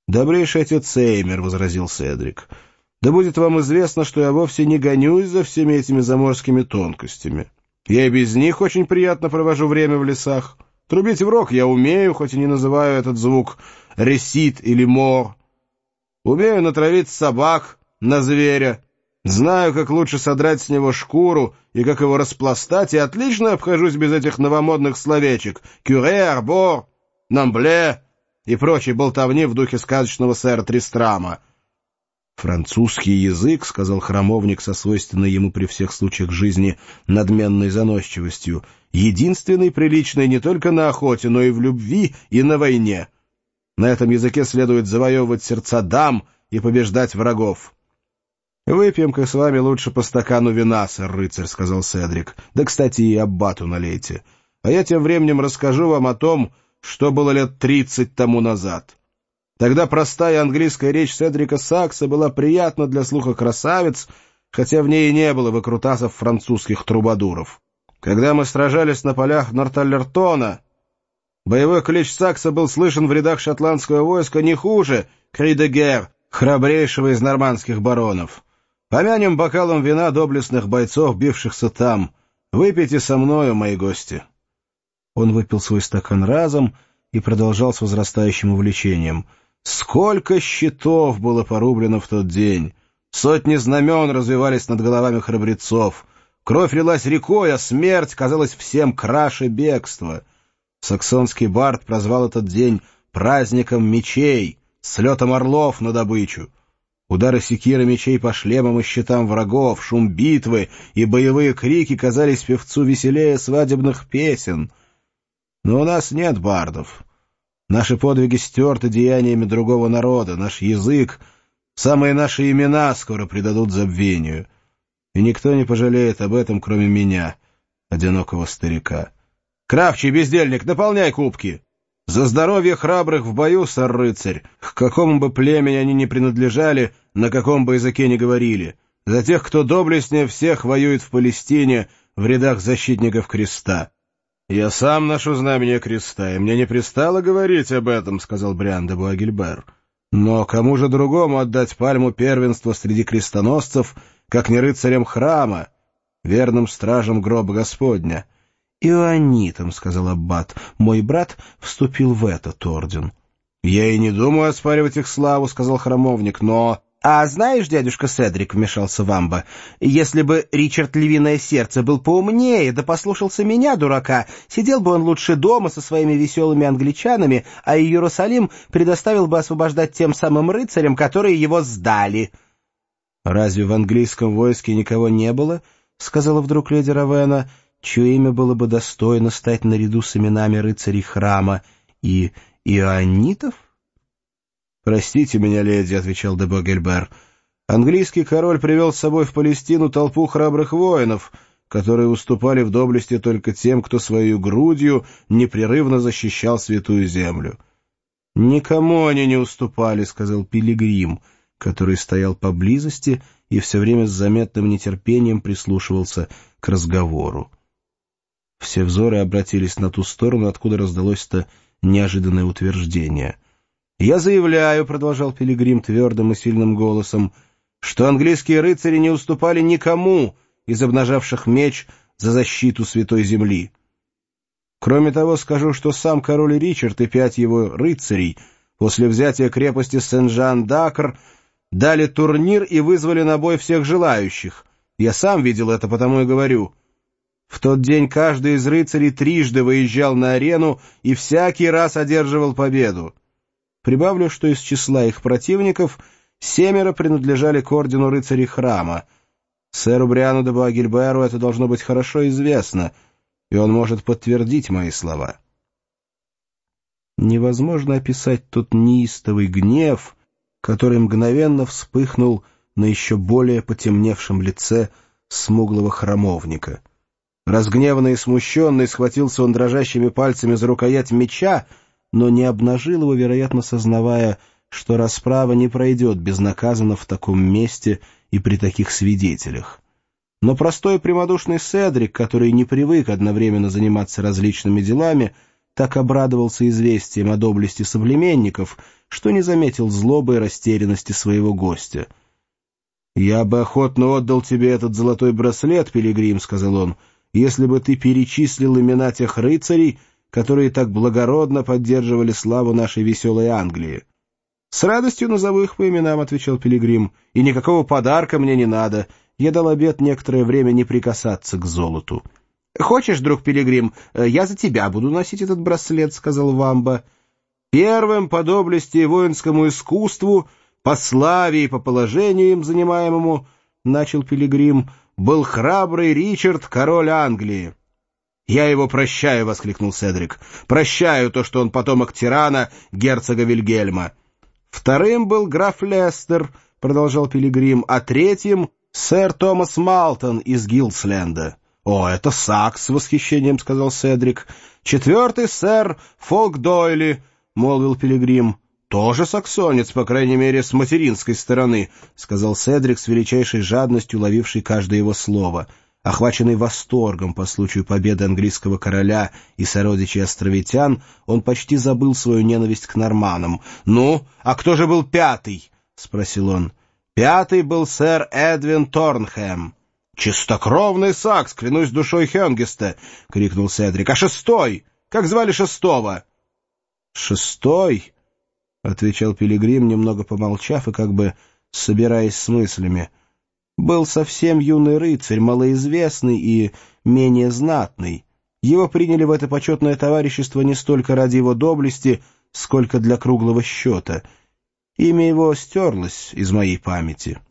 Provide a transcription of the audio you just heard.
«Добрейший отец Эймер», — возразил Седрик, — «да будет вам известно, что я вовсе не гонюсь за всеми этими заморскими тонкостями. Я и без них очень приятно провожу время в лесах. Трубить в рог я умею, хоть и не называю этот звук ресит или мор. Умею натравить собак на зверя, знаю, как лучше содрать с него шкуру и как его распластать, и отлично обхожусь без этих новомодных словечек «кюре», «арбор», «намбле» и прочей болтовни в духе сказочного сэра Тристрама. «Французский язык», — сказал храмовник со свойственной ему при всех случаях жизни надменной заносчивостью, — «единственный приличный не только на охоте, но и в любви и на войне. На этом языке следует завоевывать сердца дам и побеждать врагов». «Выпьем-ка с вами лучше по стакану вина, сэр-рыцарь», — сказал Седрик. «Да, кстати, и аббату налейте. А я тем временем расскажу вам о том, что было лет 30 тому назад. Тогда простая английская речь Седрика Сакса была приятна для слуха красавиц, хотя в ней и не было выкрутасов французских трубадуров. Когда мы сражались на полях Норталлертона, боевой клич Сакса был слышен в рядах шотландского войска не хуже «Кри де гер», храбрейшего из нормандских баронов. Помянем бокалом вина доблестных бойцов, бившихся там. Выпейте со мною, мои гости». Он выпил свой стакан разом и продолжал с возрастающим увлечением. «Сколько щитов было порублено в тот день! Сотни знамен развивались над головами храбрецов. Кровь лилась рекой, а смерть казалась всем краше бегства. Саксонский бард прозвал этот день праздником мечей, слетом орлов на добычу. Удары секиры мечей по шлемам и щитам врагов, шум битвы и боевые крики казались певцу веселее свадебных песен. Но у нас нет бардов. Наши подвиги стерты деяниями другого народа, наш язык, самые наши имена скоро предадут забвению. И никто не пожалеет об этом, кроме меня, одинокого старика. Кравчий, бездельник, наполняй кубки! За здоровье храбрых в бою, сэр-рыцарь, к какому бы племени они ни принадлежали, на каком бы языке ни говорили, за тех, кто доблестнее всех воюет в Палестине в рядах защитников креста. «Я сам ношу знамение креста, и мне не пристало говорить об этом», — сказал Бриан де Буагильбер. «Но кому же другому отдать пальму первенства среди крестоносцев, как не рыцарям храма, верным стражам гроба Господня?» «Иоаннитом», — сказал аббат, — «мой брат вступил в этот орден». «Я и не думаю оспаривать их славу», — сказал храмовник, — «но...» «А знаешь, дядюшка Седрик, — вмешался Вамба, — если бы Ричард Львиное Сердце был поумнее, да послушался меня, дурака, сидел бы он лучше дома со своими веселыми англичанами, а Иерусалим предоставил бы освобождать тем самым рыцарям, которые его сдали». «Разве в английском войске никого не было, — сказала вдруг леди Равена, — чье имя было бы достойно стать наряду с именами рыцарей храма и иоаннитов?» «Простите меня, леди, — отвечал де Буагильбер, — английский король привел с собой в Палестину толпу храбрых воинов, которые уступали в доблести только тем, кто свою грудью непрерывно защищал святую землю». «Никому они не уступали, — сказал Пилигрим, который стоял поблизости и все время с заметным нетерпением прислушивался к разговору. Все взоры обратились на ту сторону, откуда раздалось это неожиданное утверждение. «Я заявляю, — продолжал Пилигрим твердым и сильным голосом, — что английские рыцари не уступали никому из обнажавших меч за защиту святой земли. Кроме того, скажу, что сам король Ричард и 5 его рыцарей после взятия крепости Сен-Жан-d'Акр дали турнир и вызвали на бой всех желающих. Я сам видел это, потому и говорю. В тот день каждый из рыцарей трижды выезжал на арену и всякий раз одерживал победу. Прибавлю, что из числа их противников 7 принадлежали к ордену рыцарей храма. Сэру Бриану де Буагильберу это должно быть хорошо известно, и он может подтвердить мои слова». Невозможно описать тот неистовый гнев, который мгновенно вспыхнул на еще более потемневшем лице смуглого храмовника. Разгневанный и смущенный схватился он дрожащими пальцами за рукоять меча, но не обнажил его, вероятно, сознавая, что расправа не пройдет безнаказанно в таком месте и при таких свидетелях. Но простой и прямодушный Седрик, который не привык одновременно заниматься различными делами, так обрадовался известием о доблести соплеменников, что не заметил злобы и растерянности своего гостя. «Я бы охотно отдал тебе этот золотой браслет, пилигрим», — сказал он, — «если бы ты перечислил имена тех рыцарей, которые так благородно поддерживали славу нашей веселой Англии». «С радостью назову их по именам», — отвечал пилигрим, — «и никакого подарка мне не надо. Я дал обет некоторое время не прикасаться к золоту». «Хочешь, друг пилигрим, я за тебя буду носить этот браслет», — сказал Вамба. «Первым по доблести и воинскому искусству, по славе и по положению им занимаемому, — начал пилигрим, — был храбрый Ричард, король Англии». «Я его прощаю», — воскликнул Седрик. «Прощаю то, что он потомок тирана, герцога Вильгельма». «Вторым был граф Лестер», — продолжал пилигрим, — «а третьим — сэр Томас Малтон из Гилсленда». «О, это Сакс!» — с восхищением сказал Седрик. «Четвертый сэр Фолк Дойли», — молвил пилигрим. «Тоже саксонец, по крайней мере, с материнской стороны», — сказал Седрик с величайшей жадностью, ловивший каждое его слово. Охваченный восторгом по случаю победы английского короля и сородичей островитян, он почти забыл свою ненависть к норманнам. «Ну, а кто же был пятый?» — спросил он. «Пятый был сэр Эдвин Торнхэм». «Чистокровный сакс, клянусь душой Хёнгеста!» — крикнул Седрик. «А шестой? Как звали шестого?» «Шестой?» — отвечал пилигрим, немного помолчав и как бы собираясь с мыслями. «Был совсем юный рыцарь, малоизвестный и менее знатный. Его приняли в это почетное товарищество не столько ради его доблести, сколько для круглого счета. Имя его стерлось из моей памяти».